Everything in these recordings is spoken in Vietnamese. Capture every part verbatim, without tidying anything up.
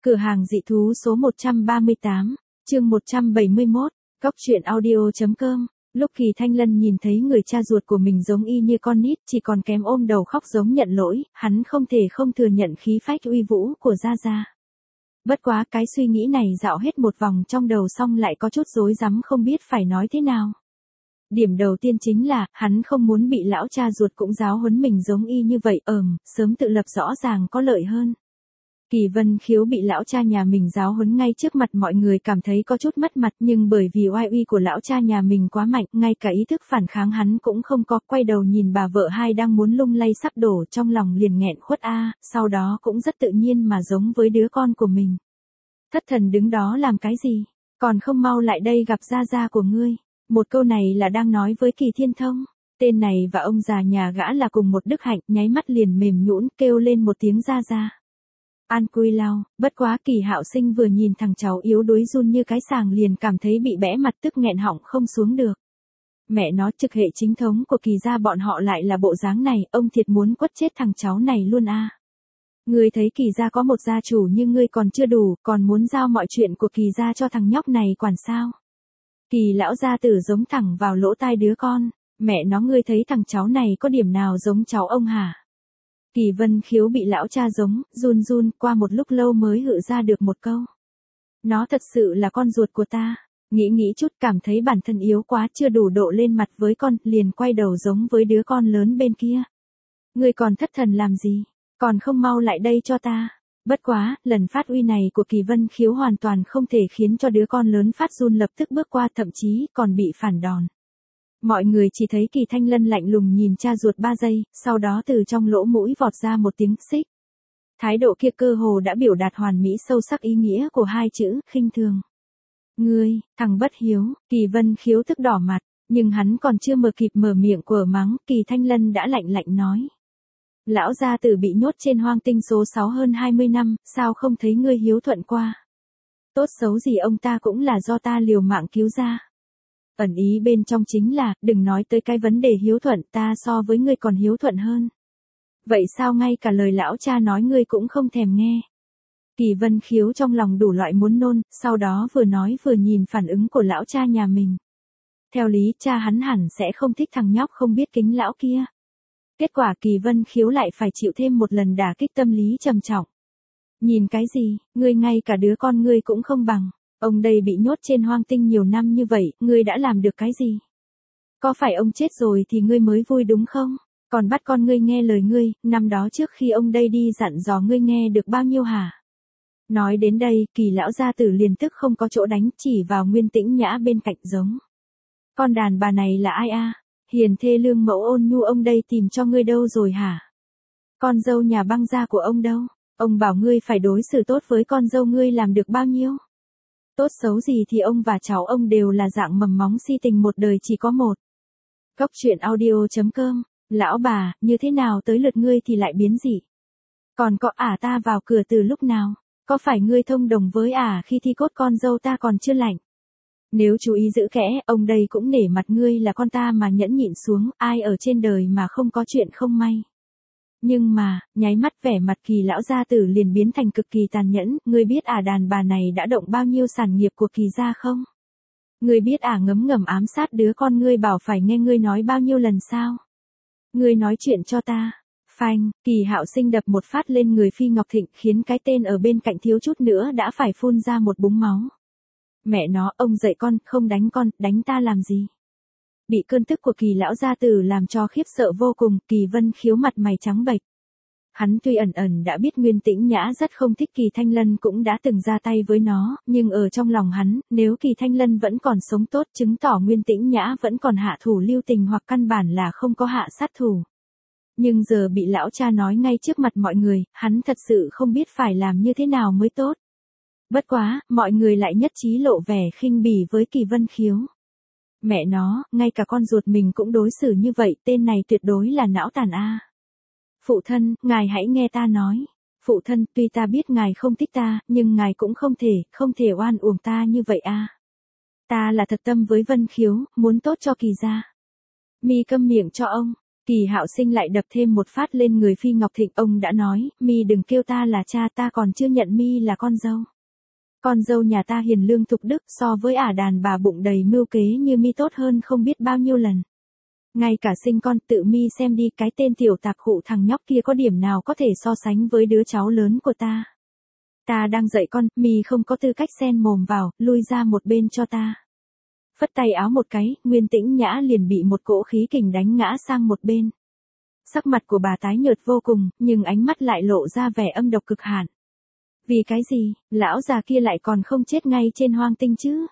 Cửa hàng dị thú số một trăm ba mươi tám, chương một trăm bảy mươi mốt, cóc truyện audio chấm com. Lúc Kỳ Thanh Lân nhìn thấy người cha ruột của mình giống y như con nít, chỉ còn kém ôm đầu khóc giống nhận lỗi, hắn không thể không thừa nhận khí phách uy vũ của Gia Gia. Bất quá cái suy nghĩ này dạo hết một vòng trong đầu xong lại có chút rối rắm không biết phải nói thế nào. Điểm đầu tiên chính là, hắn không muốn bị lão cha ruột cũng giáo huấn mình giống y như vậy, ờm, sớm tự lập rõ ràng có lợi hơn. Kỳ Vân Khiếu bị lão cha nhà mình giáo huấn ngay trước mặt mọi người cảm thấy có chút mất mặt, nhưng bởi vì oai uy của lão cha nhà mình quá mạnh, ngay cả ý thức phản kháng hắn cũng không có, quay đầu nhìn bà vợ hai đang muốn lung lay sắp đổ trong lòng liền nghẹn khuất a, sau đó cũng rất tự nhiên mà giống với đứa con của mình. Thất thần đứng đó làm cái gì, còn không mau lại đây gặp Gia Gia của ngươi. Một câu này là đang nói với Kỳ Thiên Thông. Tên này và ông già nhà gã là cùng một đức hạnh, nháy mắt liền mềm nhũn kêu lên một tiếng Gia Gia. An Quy Lao, bất quá Kỳ Hạo Sinh vừa nhìn thằng cháu yếu đuối run như cái sàng liền cảm thấy bị bẽ mặt tức nghẹn họng không xuống được. Mẹ nó, trực hệ chính thống của Kỳ gia bọn họ lại là bộ dáng này, ông thiệt muốn quất chết thằng cháu này luôn a. À. Ngươi thấy Kỳ gia có một gia chủ nhưng ngươi còn chưa đủ, còn muốn giao mọi chuyện của Kỳ gia cho thằng nhóc này quản sao? Kỳ lão gia tử giống thẳng vào lỗ tai đứa con, mẹ nó ngươi thấy thằng cháu này có điểm nào giống cháu ông hả? Kỳ Vân Khiếu bị lão cha giống, run run, qua một lúc lâu mới hự ra được một câu. Nó thật sự là con ruột của ta. Nghĩ nghĩ chút cảm thấy bản thân yếu quá chưa đủ độ lên mặt với con, liền quay đầu giống với đứa con lớn bên kia. Ngươi còn thất thần làm gì? Còn không mau lại đây cho ta. Bất quá, lần phát uy này của Kỳ Vân Khiếu hoàn toàn không thể khiến cho đứa con lớn phát run lập tức bước qua, thậm chí còn bị phản đòn. Mọi người chỉ thấy Kỳ Thanh Lân lạnh lùng nhìn cha ruột ba giây, sau đó từ trong lỗ mũi vọt ra một tiếng xích. Thái độ kia cơ hồ đã biểu đạt hoàn mỹ sâu sắc ý nghĩa của hai chữ, khinh thường. Ngươi, thằng bất hiếu, Kỳ Vân Khiếu tức đỏ mặt, nhưng hắn còn chưa mở kịp mở miệng của mắng, Kỳ Thanh Lân đã lạnh lạnh nói. Lão gia tử bị nhốt trên hoang tinh số sáu hơn hai mươi năm, sao không thấy ngươi hiếu thuận qua? Tốt xấu gì ông ta cũng là do ta liều mạng cứu ra. Ẩn ý bên trong chính là, đừng nói tới cái vấn đề hiếu thuận, ta so với ngươi còn hiếu thuận hơn. Vậy sao ngay cả lời lão cha nói ngươi cũng không thèm nghe? Kỳ Vân Khiếu trong lòng đủ loại muốn nôn, sau đó vừa nói vừa nhìn phản ứng của lão cha nhà mình. Theo lý cha hắn hẳn sẽ không thích thằng nhóc không biết kính lão kia. Kết quả Kỳ Vân Khiếu lại phải chịu thêm một lần đả kích tâm lý trầm trọng. Nhìn cái gì, ngươi ngay cả đứa con ngươi cũng không bằng. Ông đây bị nhốt trên hoang tinh nhiều năm như vậy, ngươi đã làm được cái gì? Có phải ông chết rồi thì ngươi mới vui đúng không? Còn bắt con ngươi nghe lời ngươi, năm đó trước khi ông đây đi dặn dò ngươi nghe được bao nhiêu hả? Nói đến đây, Kỳ lão gia tử liền tức không có chỗ đánh, chỉ vào Nguyên Tĩnh Nhã bên cạnh giống. Con đàn bà này là ai a? Hiền thê lương mẫu ôn nhu ông đây tìm cho ngươi đâu rồi hả? Con dâu nhà Băng gia của ông đâu? Ông bảo ngươi phải đối xử tốt với con dâu ngươi làm được bao nhiêu? Tốt xấu gì thì ông và cháu ông đều là dạng mầm móng si tình một đời chỉ có một. Cóc truyện audio chấm com, lão bà, như thế nào tới lượt ngươi thì lại biến dị? Còn có ả ta vào cửa từ lúc nào? Có phải ngươi thông đồng với ả khi thi cốt con dâu ta còn chưa lạnh? Nếu chú ý giữ kẽ, ông đây cũng nể mặt ngươi là con ta mà nhẫn nhịn xuống, ai ở trên đời mà không có chuyện không may. Nhưng mà, nháy mắt vẻ mặt Kỳ lão gia tử liền biến thành cực kỳ tàn nhẫn, ngươi biết ả đàn bà này đã động bao nhiêu sản nghiệp của Kỳ gia không? Ngươi biết ả ngấm ngầm ám sát đứa con ngươi bảo phải nghe ngươi nói bao nhiêu lần sao? Ngươi nói chuyện cho ta. Phanh, Kỳ Hạo Sinh đập một phát lên người Phi Ngọc Thịnh khiến cái tên ở bên cạnh thiếu chút nữa đã phải phun ra một búng máu. Mẹ nó, ông dạy con, không đánh con, đánh ta làm gì? Bị cơn tức của Kỳ lão gia tử làm cho khiếp sợ vô cùng, Kỳ Vân Khiếu mặt mày trắng bệch. Hắn tuy ẩn ẩn đã biết Nguyên Tĩnh Nhã rất không thích Kỳ Thanh Lân cũng đã từng ra tay với nó, nhưng ở trong lòng hắn, nếu Kỳ Thanh Lân vẫn còn sống tốt chứng tỏ Nguyên Tĩnh Nhã vẫn còn hạ thủ lưu tình hoặc căn bản là không có hạ sát thủ. Nhưng giờ bị lão cha nói ngay trước mặt mọi người, hắn thật sự không biết phải làm như thế nào mới tốt. Bất quá, mọi người lại nhất trí lộ vẻ khinh bỉ với Kỳ Vân Khiếu. Mẹ nó, ngay cả con ruột mình cũng đối xử như vậy, tên này tuyệt đối là não tàn a. Phụ thân, ngài hãy nghe ta nói. Phụ thân, tuy ta biết ngài không thích ta, nhưng ngài cũng không thể, không thể oan uổng ta như vậy a. Ta là thật tâm với Vân Khiếu, muốn tốt cho Kỳ gia. Mi câm miệng cho ông. Kỳ Hạo Sinh lại đập thêm một phát lên người Phi Ngọc Thịnh, ông đã nói, mi đừng kêu ta là cha, ta còn chưa nhận mi là con dâu. Con dâu nhà ta hiền lương thục đức, so với ả đàn bà bụng đầy mưu kế như mi tốt hơn không biết bao nhiêu lần. Ngay cả sinh con tự mi xem đi, cái tên tiểu tạp khụ thằng nhóc kia có điểm nào có thể so sánh với đứa cháu lớn của ta. Ta đang dạy con, mi không có tư cách xen mồm vào, lui ra một bên cho ta. Phất tay áo một cái, Nguyên Tĩnh Nhã liền bị một cỗ khí kình đánh ngã sang một bên. Sắc mặt của bà tái nhợt vô cùng, nhưng ánh mắt lại lộ ra vẻ âm độc cực hạn. Vì cái gì, lão già kia lại còn không chết ngay trên hoang tinh chứ?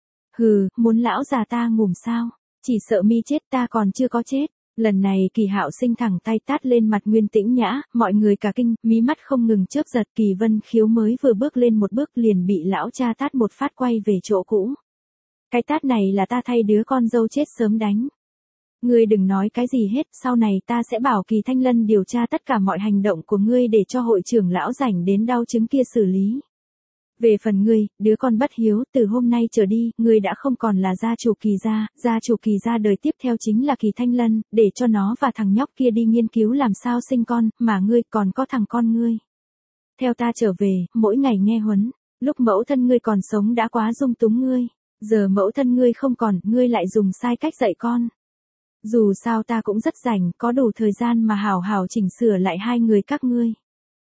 Hừ, muốn lão già ta ngủm sao? Chỉ sợ mi chết, ta còn chưa có chết. Lần này Kỳ Hạo Sinh thẳng tay tát lên mặt Nguyên Tĩnh Nhã, mọi người cả kinh, mí mắt không ngừng chớp giật. Kỳ Vân Khiếu mới vừa bước lên một bước liền bị lão cha tát một phát quay về chỗ cũ. Cái tát này là ta thay đứa con dâu chết sớm đánh. Ngươi đừng nói cái gì hết, sau này ta sẽ bảo Kỳ Thanh Lân điều tra tất cả mọi hành động của ngươi để cho hội trưởng lão rảnh đến đau chứng kia xử lý. Về phần ngươi, đứa con bất hiếu, từ hôm nay trở đi, ngươi đã không còn là gia chủ Kỳ gia, gia chủ Kỳ gia đời tiếp theo chính là Kỳ Thanh Lân, để cho nó và thằng nhóc kia đi nghiên cứu làm sao sinh con, mà ngươi còn có thằng con ngươi. Theo ta trở về, mỗi ngày nghe huấn, lúc mẫu thân ngươi còn sống đã quá dung túng ngươi, giờ mẫu thân ngươi không còn, ngươi lại dùng sai cách dạy con. Dù sao ta cũng rất rảnh, có đủ thời gian mà hảo hảo chỉnh sửa lại hai người các ngươi.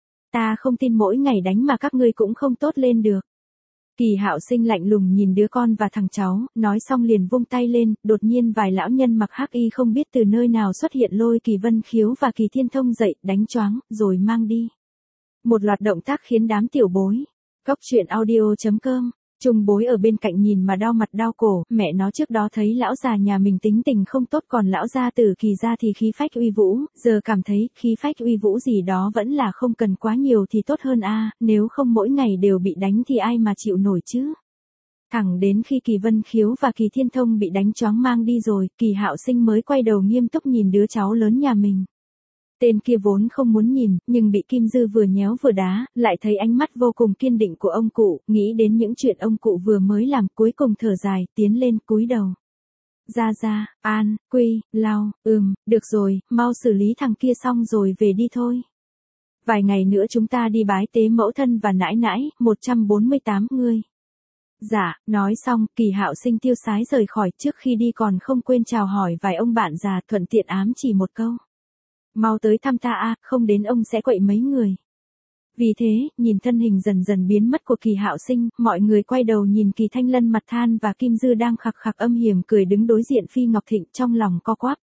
Ta không tin mỗi ngày đánh mà các ngươi cũng không tốt lên được. Kỳ Hạo Sinh lạnh lùng nhìn đứa con và thằng cháu, nói xong liền vung tay lên, đột nhiên vài lão nhân mặc hắc y không biết từ nơi nào xuất hiện lôi Kỳ Vân Khiếu và Kỳ Thiên Thông dậy, đánh choáng, rồi mang đi. Một loạt động tác khiến đám tiểu bối. Cóc truyện audio chấm com Trung bối ở bên cạnh nhìn mà đau mặt đau cổ, mẹ nó trước đó thấy lão già nhà mình tính tình không tốt, còn lão gia tử Kỳ gia thì khí phách uy vũ, giờ cảm thấy khí phách uy vũ gì đó vẫn là không cần quá nhiều thì tốt hơn a, nếu không mỗi ngày đều bị đánh thì ai mà chịu nổi chứ. Thẳng đến khi Kỳ Vân Khiếu và Kỳ Thiên Thông bị đánh choáng mang đi rồi, Kỳ Hạo Sinh mới quay đầu nghiêm túc nhìn đứa cháu lớn nhà mình. Tên kia vốn không muốn nhìn, nhưng bị Kim Dư vừa nhéo vừa đá, lại thấy ánh mắt vô cùng kiên định của ông cụ, nghĩ đến những chuyện ông cụ vừa mới làm, cuối cùng thở dài, tiến lên cúi đầu. Ra ra, an, quy, lau, ừm, được rồi, mau xử lý thằng kia xong rồi về đi thôi. Vài ngày nữa chúng ta đi bái tế mẫu thân và nãi nãi, một trăm bốn mươi tám người. Dạ, nói xong, Kỳ Hạo Sinh tiêu sái rời khỏi, trước khi đi còn không quên chào hỏi vài ông bạn già, thuận tiện ám chỉ một câu. Mau tới thăm ta a, không đến ông sẽ quậy mấy người. Vì thế, nhìn thân hình dần dần biến mất của Kỳ Hạo Sinh, mọi người quay đầu nhìn Kỳ Thanh Lân mặt than và Kim Dư đang khặc khặc âm hiểm cười đứng đối diện Phi Ngọc Thịnh, trong lòng co quắp.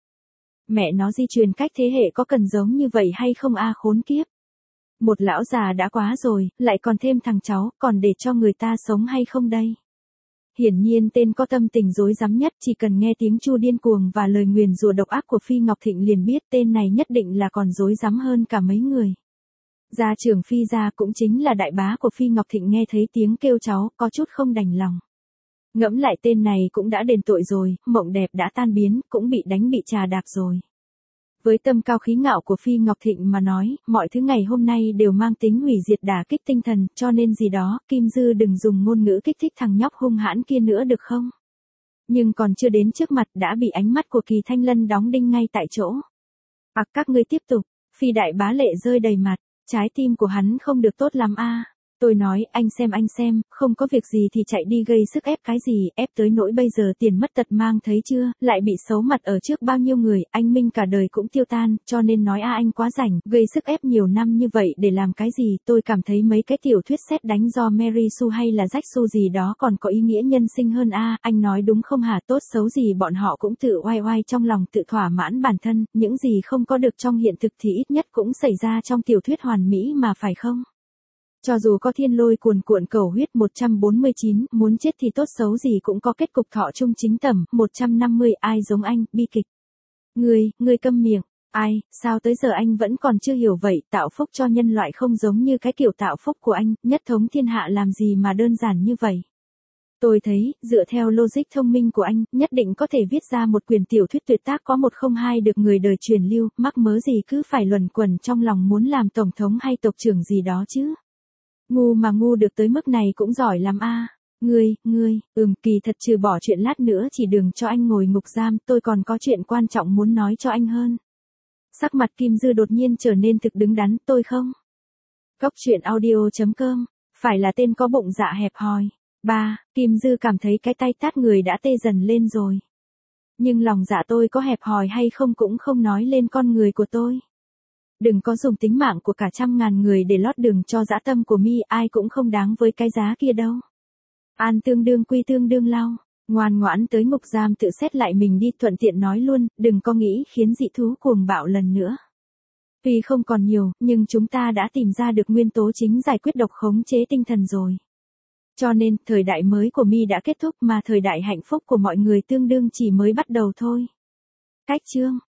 Mẹ nó di truyền cách thế hệ có cần giống như vậy hay không a, khốn kiếp. Một lão già đã quá rồi, lại còn thêm thằng cháu, còn để cho người ta sống hay không đây? Hiển nhiên tên có tâm tình rối rắm nhất, chỉ cần nghe tiếng chu điên cuồng và lời nguyền rủa độc ác của Phi Ngọc Thịnh liền biết tên này nhất định là còn rối rắm hơn cả mấy người. Gia trưởng Phi gia cũng chính là đại bá của Phi Ngọc Thịnh nghe thấy tiếng kêu cháu, có chút không đành lòng. Ngẫm lại tên này cũng đã đền tội rồi, mộng đẹp đã tan biến, cũng bị đánh bị trà đạp rồi. Với tâm cao khí ngạo của Phi Ngọc Thịnh mà nói, mọi thứ ngày hôm nay đều mang tính hủy diệt đả kích tinh thần, cho nên gì đó, Kim Dư đừng dùng ngôn ngữ kích thích thằng nhóc hung hãn kia nữa được không? Nhưng còn chưa đến trước mặt đã bị ánh mắt của Kỳ Thanh Lân đóng đinh ngay tại chỗ. Ặc à, các ngươi tiếp tục, Phi đại bá lệ rơi đầy mặt, trái tim của hắn không được tốt lắm a. À. Tôi nói, anh xem anh xem, không có việc gì thì chạy đi gây sức ép cái gì, ép tới nỗi bây giờ tiền mất tật mang thấy chưa, lại bị xấu mặt ở trước bao nhiêu người, anh Minh cả đời cũng tiêu tan, cho nên nói a anh quá rảnh, gây sức ép nhiều năm như vậy để làm cái gì, tôi cảm thấy mấy cái tiểu thuyết sét đánh do Mary Sue hay là Jack Sue gì đó còn có ý nghĩa nhân sinh hơn a, anh nói đúng không hả, tốt xấu gì bọn họ cũng tự oai oai trong lòng tự thỏa mãn bản thân, những gì không có được trong hiện thực thì ít nhất cũng xảy ra trong tiểu thuyết hoàn mỹ mà phải không? Cho dù có thiên lôi cuồn cuộn cầu huyết một trăm bốn mươi chín, muốn chết thì tốt xấu gì cũng có kết cục thọ chung chính tẩm, một trăm năm mươi, ai giống anh, bi kịch. Ngươi, ngươi câm miệng, ai, sao tới giờ anh vẫn còn chưa hiểu vậy, tạo phúc cho nhân loại không giống như cái kiểu tạo phúc của anh, nhất thống thiên hạ làm gì mà đơn giản như vậy. Tôi thấy, dựa theo logic thông minh của anh, nhất định có thể viết ra một quyển tiểu thuyết tuyệt tác có một không hai được người đời truyền lưu, mắc mớ gì cứ phải luẩn quẩn trong lòng muốn làm tổng thống hay tộc trưởng gì đó chứ. Ngu mà ngu được tới mức này cũng giỏi lắm a. À. Ngươi, ngươi, ừm, kỳ thật trừ bỏ chuyện lát nữa chỉ đừng cho anh ngồi ngục giam, tôi còn có chuyện quan trọng muốn nói cho anh hơn. Sắc mặt Kim Dư đột nhiên trở nên thực đứng đắn, tôi không. Cốc truyện audio.com, phải là tên có bụng dạ hẹp hòi. ba. Kim Dư cảm thấy cái tay tát người đã tê dần lên rồi. Nhưng lòng dạ tôi có hẹp hòi hay không cũng không nói lên con người của tôi. Đừng có dùng tính mạng của cả trăm ngàn người để lót đường cho dã tâm của mi, ai cũng không đáng với cái giá kia đâu. An tương đương quy tương đương lao, ngoan ngoãn tới ngục giam tự xét lại mình đi, thuận tiện nói luôn, đừng có nghĩ khiến dị thú cuồng bạo lần nữa. Tuy không còn nhiều, nhưng chúng ta đã tìm ra được nguyên tố chính giải quyết độc khống chế tinh thần rồi. Cho nên, thời đại mới của mi đã kết thúc mà thời đại hạnh phúc của mọi người tương đương chỉ mới bắt đầu thôi. Cách chương